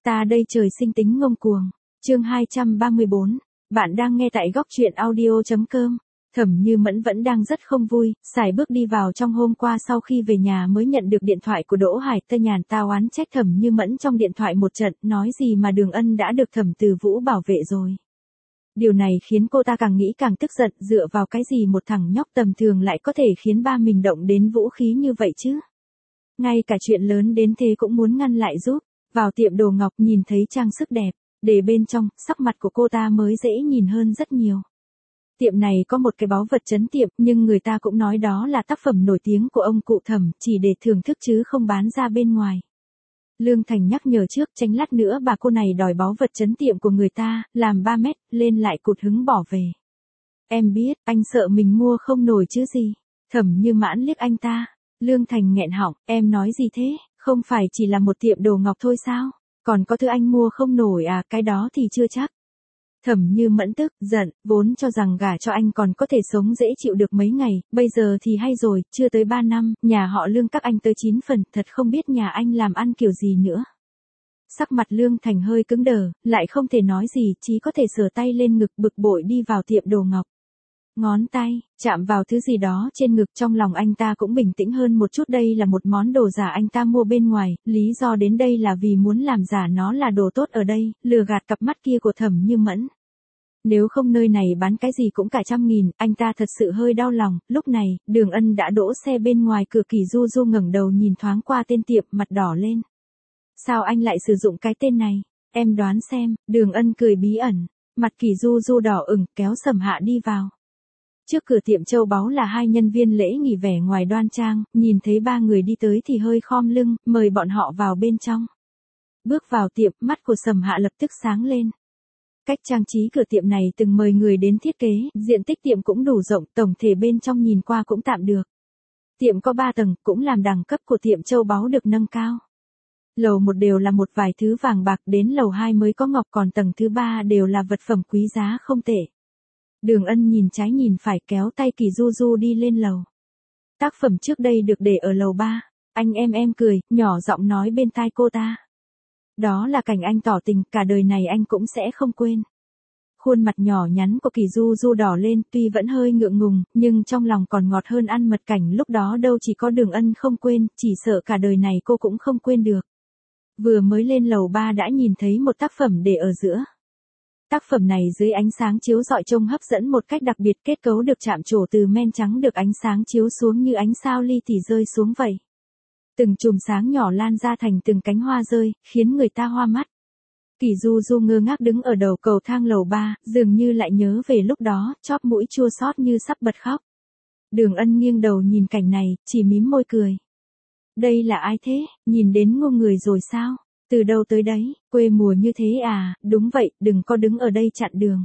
Ta đây trời sinh tính ngông cuồng. Chương 234. Bạn đang nghe tại góc truyện audio.com. Thẩm Như Mẫn vẫn đang rất không vui, sải bước đi vào trong. Hôm qua sau khi về nhà mới nhận được điện thoại của Đỗ Hải Tơ Nhàn ta oán trách Thẩm Như Mẫn trong điện thoại một trận, nói gì mà Đường Ân đã được Thẩm Từ Vũ bảo vệ rồi. Điều này khiến cô ta càng nghĩ càng tức giận, dựa vào cái gì một thằng nhóc tầm thường lại có thể khiến ba mình động đến vũ khí như vậy chứ. Ngay cả chuyện lớn đến thế cũng muốn ngăn lại giúp. Vào tiệm đồ ngọc nhìn thấy trang sức đẹp, để bên trong, sắc mặt của cô ta mới dễ nhìn hơn rất nhiều. Tiệm này có một cái báu vật trấn tiệm, nhưng người ta cũng nói đó là tác phẩm nổi tiếng của ông cụ Thẩm, chỉ để thưởng thức chứ không bán ra bên ngoài. Lương Thành nhắc nhở trước, tránh lát nữa bà cô này đòi báu vật trấn tiệm của người ta, làm 3 mét, lên lại cụt hứng bỏ về. Em biết, anh sợ mình mua không nổi chứ gì. Thẩm Như Mãn liếc anh ta. Lương Thành nghẹn họng, em nói gì thế, không phải chỉ là một tiệm đồ ngọc thôi sao, còn có thứ anh mua không nổi à, cái đó thì chưa chắc. Thẩm Như Mẫn tức, giận, vốn cho rằng gả cho anh còn có thể sống dễ chịu được mấy ngày, bây giờ thì hay rồi, chưa tới 3 năm, nhà họ Lương các anh tới 9 phần, thật không biết nhà anh làm ăn kiểu gì nữa. Sắc mặt Lương Thành hơi cứng đờ, lại không thể nói gì, chỉ có thể sờ tay lên ngực bực bội đi vào tiệm đồ ngọc. Ngón tay, chạm vào thứ gì đó trên ngực, trong lòng anh ta cũng bình tĩnh hơn một chút. Đây là một món đồ giả anh ta mua bên ngoài, lý do đến đây là vì muốn làm giả nó là đồ tốt ở đây, lừa gạt cặp mắt kia của Thẩm Như Mẫn. Nếu không nơi này bán cái gì cũng cả 100.000, anh ta thật sự hơi đau lòng. Lúc này, Đường Ân đã đỗ xe bên ngoài cửa. Kỳ Du Du ngẩng đầu nhìn thoáng qua tên tiệm, mặt đỏ lên. Sao anh lại sử dụng cái tên này? Em đoán xem. Đường Ân cười bí ẩn. Mặt Kỳ Du Du đỏ ửng, kéo Sầm Hạ đi vào. Trước cửa tiệm châu báu là 2 nhân viên lễ nghỉ vẻ ngoài đoan trang, nhìn thấy 3 người đi tới thì hơi khom lưng, mời bọn họ vào bên trong. Bước vào tiệm, mắt của Sầm Hạ lập tức sáng lên. Cách trang trí cửa tiệm này từng mời người đến thiết kế, diện tích tiệm cũng đủ rộng, tổng thể bên trong nhìn qua cũng tạm được. Tiệm có 3 tầng, cũng làm đẳng cấp của tiệm châu báu được nâng cao. Lầu 1 đều là một vài thứ vàng bạc, đến lầu 2 mới có ngọc, còn tầng thứ 3 đều là vật phẩm quý giá không tệ. Đường Ân nhìn trái nhìn phải, kéo tay Kỳ Du Du đi lên lầu. Tác phẩm trước đây được để ở lầu 3. Anh em cười, nhỏ giọng nói bên tai cô ta. Đó là cảnh anh tỏ tình, cả đời này anh cũng sẽ không quên. Khuôn mặt nhỏ nhắn của Kỳ Du Du đỏ lên, tuy vẫn hơi ngượng ngùng, nhưng trong lòng còn ngọt hơn ăn mật. Cảnh lúc đó đâu chỉ có Đường Ân không quên, chỉ sợ cả đời này cô cũng không quên được. Vừa mới lên lầu 3 đã nhìn thấy một tác phẩm để ở giữa. Tác phẩm này dưới ánh sáng chiếu rọi trông hấp dẫn một cách đặc biệt, kết cấu được chạm trổ từ men trắng được ánh sáng chiếu xuống như ánh sao li ti rơi xuống vậy. Từng chùm sáng nhỏ lan ra thành từng cánh hoa rơi, khiến người ta hoa mắt. Kỳ Du Du ngơ ngác đứng ở đầu cầu thang lầu 3, dường như lại nhớ về lúc đó, chóp mũi chua xót như sắp bật khóc. Đường Ân nghiêng đầu nhìn cảnh này, chỉ mím môi cười. Đây là ai thế, nhìn đến ngu người rồi sao? Từ đâu tới đấy, quê mùa như thế à, đúng vậy, đừng có đứng ở đây chặn đường.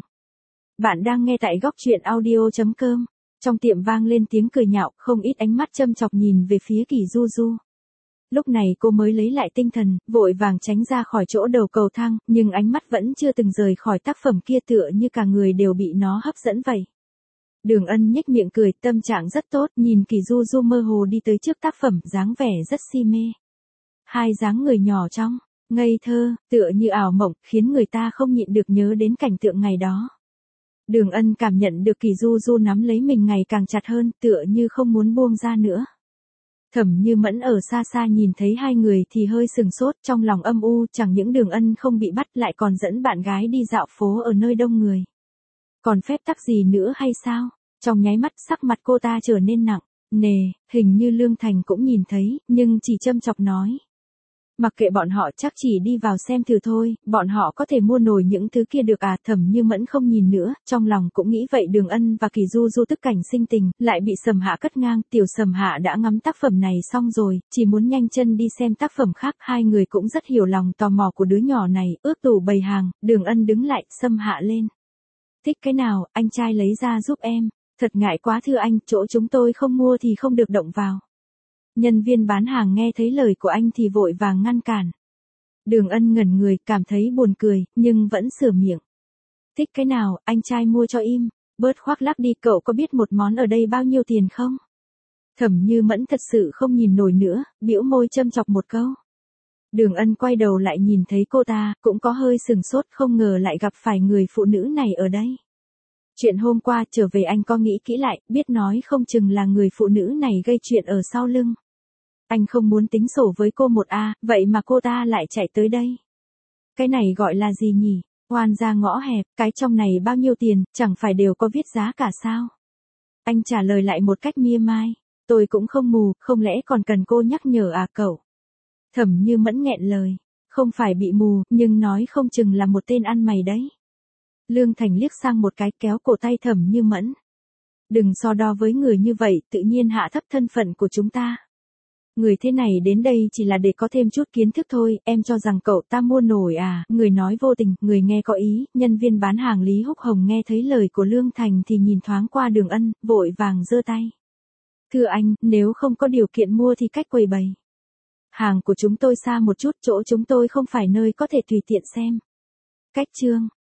Bạn đang nghe tại góc truyện audio.com. Trong tiệm vang lên tiếng cười nhạo, không ít ánh mắt châm chọc nhìn về phía Kỳ Du Du. Lúc này cô mới lấy lại tinh thần, vội vàng tránh ra khỏi chỗ đầu cầu thang, nhưng ánh mắt vẫn chưa từng rời khỏi tác phẩm kia, tựa như cả người đều bị nó hấp dẫn vậy. Đường Ân nhếch miệng cười, tâm trạng rất tốt, nhìn Kỳ Du Du mơ hồ đi tới trước tác phẩm, dáng vẻ rất si mê. Hai dáng người nhỏ trong, ngây thơ, tựa như ảo mộng, khiến người ta không nhịn được nhớ đến cảnh tượng ngày đó. Đường Ân cảm nhận được Kỳ Du Du nắm lấy mình ngày càng chặt hơn, tựa như không muốn buông ra nữa. Thẩm Như Mẫn ở xa xa nhìn thấy hai người thì hơi sừng sốt, trong lòng âm u, chẳng những Đường Ân không bị bắt lại còn dẫn bạn gái đi dạo phố ở nơi đông người. Còn phép tắc gì nữa hay sao? Trong nháy mắt sắc mặt cô ta trở nên nặng nề, hình như Lương Thành cũng nhìn thấy, nhưng chỉ châm chọc nói. Mặc kệ bọn họ, chắc chỉ đi vào xem thử thôi, bọn họ có thể mua nổi những thứ kia được à? Thẩm Như Mẫn không nhìn nữa, trong lòng cũng nghĩ vậy. Đường Ân và Kỳ Du Du tức cảnh sinh tình, lại bị Sầm Hạ cắt ngang. Tiểu Sầm Hạ đã ngắm tác phẩm này xong rồi, chỉ muốn nhanh chân đi xem tác phẩm khác. Hai người cũng rất hiểu lòng tò mò của đứa nhỏ này, ước tủ bày hàng. Đường Ân đứng lại, Sầm Hạ lên. Thích cái nào, anh trai lấy ra giúp em. Thật ngại quá thưa anh, chỗ chúng tôi không mua thì không được động vào. Nhân viên bán hàng nghe thấy lời của anh thì vội vàng ngăn cản. Đường Ân ngẩn người, cảm thấy buồn cười, nhưng vẫn sửa miệng. Thích cái nào, anh trai mua cho im. Bớt khoác lác đi, cậu có biết một món ở đây bao nhiêu tiền không? Thẩm Như Mẫn thật sự không nhìn nổi nữa, bĩu môi châm chọc một câu. Đường Ân quay đầu lại nhìn thấy cô ta, cũng có hơi sừng sốt, không ngờ lại gặp phải người phụ nữ này ở đây. Chuyện hôm qua trở về anh có nghĩ kỹ lại, biết nói không chừng là người phụ nữ này gây chuyện ở sau lưng. Anh không muốn tính sổ với cô một vậy mà cô ta lại chạy tới đây. Cái này gọi là gì nhỉ? Oan ra ngõ hẹp, cái trong này bao nhiêu tiền, chẳng phải đều có viết giá cả sao? Anh trả lời lại một cách mia mai. Tôi cũng không mù, không lẽ còn cần cô nhắc nhở cậu? Thẩm Như Mẫn nghẹn lời. Không phải bị mù, nhưng nói không chừng là một tên ăn mày đấy. Lương Thành liếc sang một cái, kéo cổ tay Thẩm Như Mẫn. Đừng so đo với người như vậy, tự nhiên hạ thấp thân phận của chúng ta. Người thế này đến đây chỉ là để có thêm chút kiến thức thôi, em cho rằng cậu ta mua nổi người nói vô tình, người nghe có ý. Nhân viên bán hàng Lý Húc Hồng nghe thấy lời của Lương Thành thì nhìn thoáng qua Đường Ân, vội vàng giơ tay. Thưa anh, nếu không có điều kiện mua thì cách quầy bày. Hàng của chúng tôi xa một chút, chỗ chúng tôi không phải nơi có thể tùy tiện xem. Cách chương.